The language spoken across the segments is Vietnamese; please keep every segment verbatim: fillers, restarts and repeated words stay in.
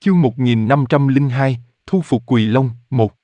Chương một nghìn năm trăm lẻ hai, thu phục Quỳ Long, một.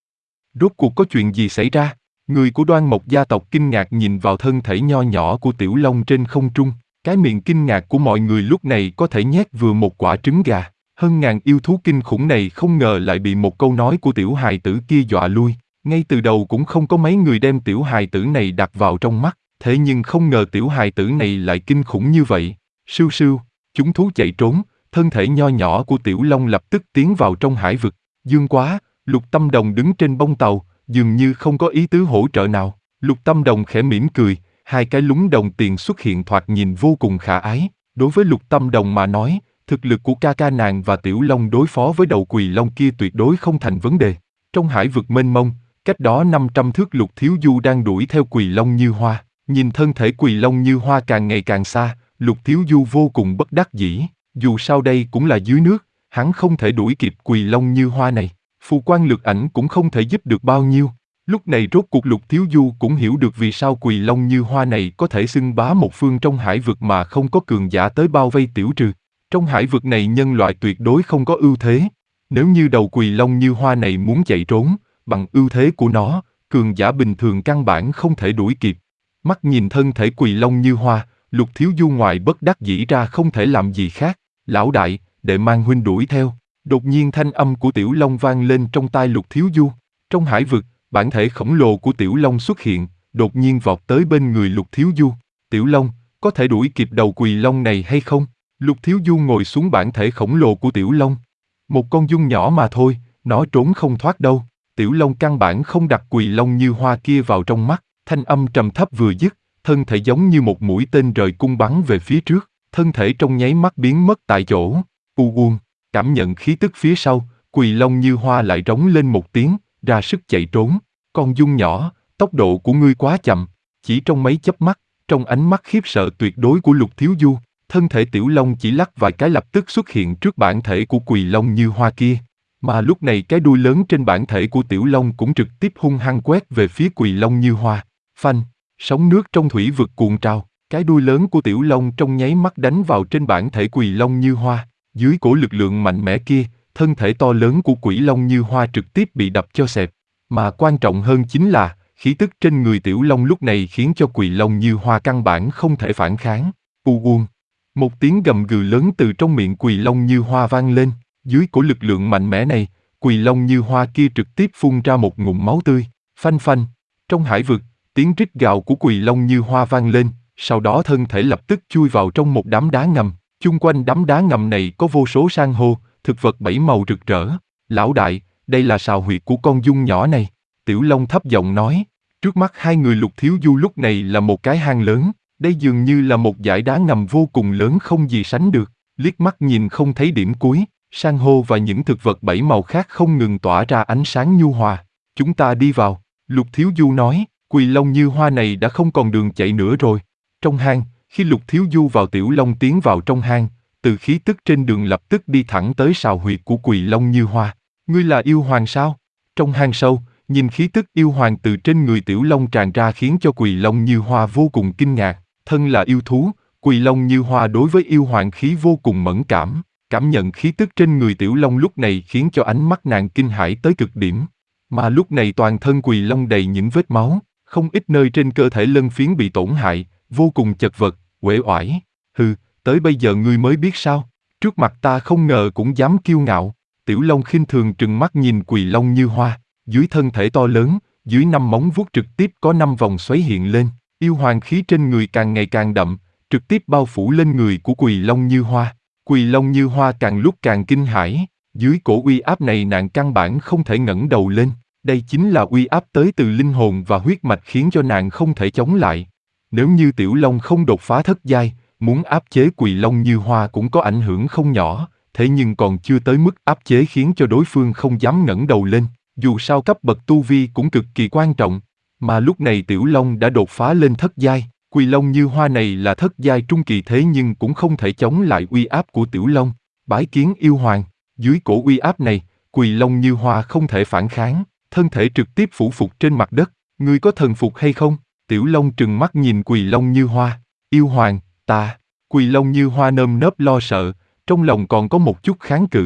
Rốt cuộc có chuyện gì xảy ra? Người của Đoan Mộc gia tộc kinh ngạc nhìn vào thân thể nho nhỏ của Tiểu Long trên không trung. Cái miệng kinh ngạc của mọi người lúc này có thể nhét vừa một quả trứng gà. Hơn ngàn yêu thú kinh khủng này không ngờ lại bị một câu nói của tiểu hài tử kia dọa lui. Ngay từ đầu cũng không có mấy người đem tiểu hài tử này đặt vào trong mắt. Thế nhưng không ngờ tiểu hài tử này lại kinh khủng như vậy. Sưu sưu, chúng thú chạy trốn. Thân thể nho nhỏ của Tiểu Long lập tức tiến vào trong hải vực. Dương quá, Lục Tâm Đồng đứng trên bông tàu, dường như không có ý tứ hỗ trợ nào. Lục Tâm Đồng khẽ mỉm cười, hai cái lúng đồng tiền xuất hiện thoạt nhìn vô cùng khả ái. Đối với Lục Tâm Đồng mà nói, thực lực của ca ca nàng và Tiểu Long đối phó với đầu Quỳ Long kia tuyệt đối không thành vấn đề. Trong hải vực mênh mông, cách đó năm trăm thước Lục Thiếu Du đang đuổi theo Quỳ Long Như Hoa. Nhìn thân thể Quỳ Long Như Hoa càng ngày càng xa, Lục Thiếu Du vô cùng bất đắc dĩ. Dù sao đây cũng là dưới nước, hắn không thể đuổi kịp Quỳ Long Như Hoa này. Phù quan lực ảnh cũng không thể giúp được bao nhiêu. Lúc này rốt cuộc Lục Thiếu Du cũng hiểu được vì sao Quỳ Long Như Hoa này có thể xưng bá một phương trong hải vực mà không có cường giả tới bao vây tiểu trừ. Trong hải vực này nhân loại tuyệt đối không có ưu thế. Nếu như đầu Quỳ Long Như Hoa này muốn chạy trốn, bằng ưu thế của nó, cường giả bình thường căn bản không thể đuổi kịp. Mắt nhìn thân thể Quỳ Long Như Hoa, Lục Thiếu Du ngoài bất đắc dĩ ra không thể làm gì khác. Lão đại, đệ mang huynh đuổi theo. Đột nhiên thanh âm của Tiểu Long vang lên trong tai Lục Thiếu Du. Trong hải vực, bản thể khổng lồ của Tiểu Long xuất hiện, đột nhiên vọt tới bên người Lục Thiếu Du. Tiểu Long, có thể đuổi kịp đầu Quỳ Long này hay không? Lục Thiếu Du ngồi xuống bản thể khổng lồ của Tiểu Long. Một con giun nhỏ mà thôi, nó trốn không thoát đâu. Tiểu Long căn bản không đặt Quỳ Long Như Hoa kia vào trong mắt. Thanh âm trầm thấp vừa dứt, thân thể giống như một mũi tên rời cung bắn về phía trước. Thân thể trong nháy mắt biến mất tại chỗ. U uông, cảm nhận khí tức phía sau, Quỳ Long Như Hoa lại rống lên một tiếng, ra sức chạy trốn. Con giun nhỏ, tốc độ của ngươi quá chậm. Chỉ trong mấy chớp mắt, trong ánh mắt khiếp sợ tuyệt đối của Lục Thiếu Du, thân thể Tiểu Long chỉ lắc vài cái lập tức xuất hiện trước bản thể của Quỳ Long Như Hoa kia. Mà lúc này cái đuôi lớn trên bản thể của Tiểu Long cũng trực tiếp hung hăng quét về phía Quỳ Long Như Hoa. Phanh, sóng nước trong thủy vực cuộn trào. Cái đuôi lớn của Tiểu Long trong nháy mắt đánh vào trên bản thể Quỳ Long Như Hoa. Dưới cổ lực lượng mạnh mẽ kia, thân thể to lớn của Quỷ Long Như Hoa trực tiếp bị đập cho xẹp. Mà quan trọng hơn chính là, khí tức trên người Tiểu Long lúc này khiến cho Quỳ Long Như Hoa căn bản không thể phản kháng. U uông. Một tiếng gầm gừ lớn từ trong miệng Quỳ Long Như Hoa vang lên. Dưới cổ lực lượng mạnh mẽ này, Quỳ Long Như Hoa kia trực tiếp phun ra một ngụm máu tươi. Phanh phanh. Trong hải vực, tiếng rít gào của Quỳ Long Như Hoa vang lên. Sau đó thân thể lập tức chui vào trong một đám đá ngầm. Chung quanh đám đá ngầm này có vô số san hô, thực vật bảy màu rực rỡ. Lão đại, đây là sào huyệt của con giun nhỏ này. Tiểu Long thấp giọng nói. Trước mắt hai người Lục Thiếu Du lúc này là một cái hang lớn. Đây dường như là một dải đá ngầm vô cùng lớn không gì sánh được. Liếc mắt nhìn không thấy điểm cuối, san hô và những thực vật bảy màu khác không ngừng tỏa ra ánh sáng nhu hòa. Chúng ta đi vào, Lục Thiếu Du nói. Quỳ Long Như Hoa này đã không còn đường chạy nữa rồi. Trong hang, khi Lục Thiếu Du vào Tiểu Long tiến vào trong hang, từ khí tức trên đường lập tức đi thẳng tới sào huyệt của Quỳ Long Như Hoa. Ngươi là yêu hoàng sao? Trong hang sâu, nhìn khí tức yêu hoàng từ trên người Tiểu Long tràn ra khiến cho Quỳ Long Như Hoa vô cùng kinh ngạc. Thân là yêu thú, Quỳ Long Như Hoa đối với yêu hoàng khí vô cùng mẫn cảm. Cảm nhận khí tức trên người Tiểu Long lúc này khiến cho ánh mắt nàng kinh hãi tới cực điểm. Mà lúc này toàn thân Quỳ Long đầy những vết máu, không ít nơi trên cơ thể lân phiến bị tổn hại, vô cùng chật vật, uể oải. Hừ, tới bây giờ ngươi mới biết sao? Trước mặt ta không ngờ cũng dám kiêu ngạo. Tiểu Long khinh thường trừng mắt nhìn Quỳ Long Như Hoa. Dưới thân thể to lớn, dưới năm móng vuốt trực tiếp có năm vòng xoáy hiện lên. Yêu hoàng khí trên người càng ngày càng đậm, trực tiếp bao phủ lên người của Quỳ Long Như Hoa. Quỳ Long Như Hoa càng lúc càng kinh hãi. Dưới cổ uy áp này nàng căn bản không thể ngẩng đầu lên. Đây chính là uy áp tới từ linh hồn và huyết mạch khiến cho nàng không thể chống lại. Nếu như Tiểu Long không đột phá thất giai, muốn áp chế Quỳ Long Như Hoa cũng có ảnh hưởng không nhỏ, thế nhưng còn chưa tới mức áp chế khiến cho đối phương không dám ngẩng đầu lên. Dù sao cấp bậc tu vi cũng cực kỳ quan trọng, mà lúc này Tiểu Long đã đột phá lên thất giai. Quỳ Long Như Hoa này là thất giai trung kỳ thế nhưng cũng không thể chống lại uy áp của Tiểu Long. Bái kiến yêu hoàng. Dưới cổ uy áp này, Quỳ Long Như Hoa không thể phản kháng, thân thể trực tiếp phủ phục trên mặt đất. Ngươi có thần phục hay không? Tiểu Long trừng mắt nhìn Quỳ Long Như Hoa. Yêu hoàng, ta. Quỳ Long Như Hoa nơm nớp lo sợ, trong lòng còn có một chút kháng cự.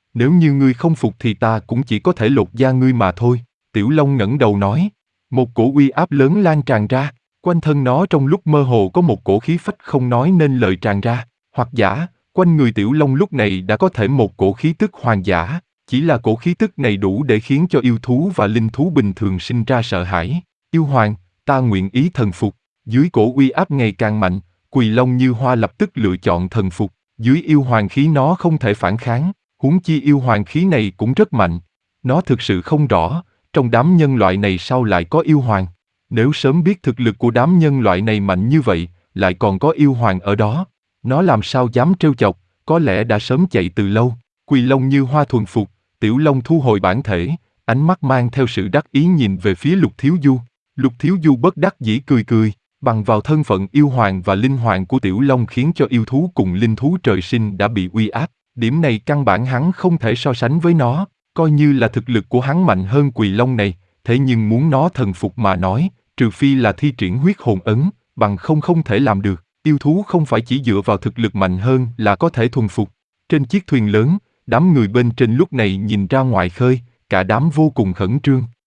Nếu như ngươi không phục thì ta cũng chỉ có thể lột da ngươi mà thôi. Tiểu Long ngẩng đầu nói. Một cổ uy áp lớn lan tràn ra, quanh thân nó trong lúc mơ hồ có một cổ khí phách không nói nên lời tràn ra, hoặc giả, quanh người Tiểu Long lúc này đã có thể một cổ khí tức hoàng giả, chỉ là cổ khí tức này đủ để khiến cho yêu thú và linh thú bình thường sinh ra sợ hãi. Yêu hoàng, ta nguyện ý thần phục. Dưới cổ uy áp ngày càng mạnh, Quỳ Long Như Hoa lập tức lựa chọn thần phục. Dưới yêu hoàng khí nó không thể phản kháng, huống chi yêu hoàng khí này cũng rất mạnh. Nó thực sự không rõ, trong đám nhân loại này sao lại có yêu hoàng? Nếu sớm biết thực lực của đám nhân loại này mạnh như vậy, lại còn có yêu hoàng ở đó, nó làm sao dám trêu chọc, có lẽ đã sớm chạy từ lâu. Quỳ Long Như Hoa thuần phục, Tiểu Long thu hồi bản thể, ánh mắt mang theo sự đắc ý nhìn về phía Lục Thiếu Du. Lục Thiếu Du bất đắc dĩ cười cười, bằng vào thân phận yêu hoàng và linh hoàng của Tiểu Long khiến cho yêu thú cùng linh thú trời sinh đã bị uy áp, điểm này căn bản hắn không thể so sánh với nó. Coi như là thực lực của hắn mạnh hơn Quỳ Long này, thế nhưng muốn nó thần phục mà nói, trừ phi là thi triển huyết hồn ấn, bằng không không thể làm được. Yêu thú không phải chỉ dựa vào thực lực mạnh hơn là có thể thuần phục. Trên chiếc thuyền lớn, đám người bên trên lúc này nhìn ra ngoài khơi, cả đám vô cùng khẩn trương.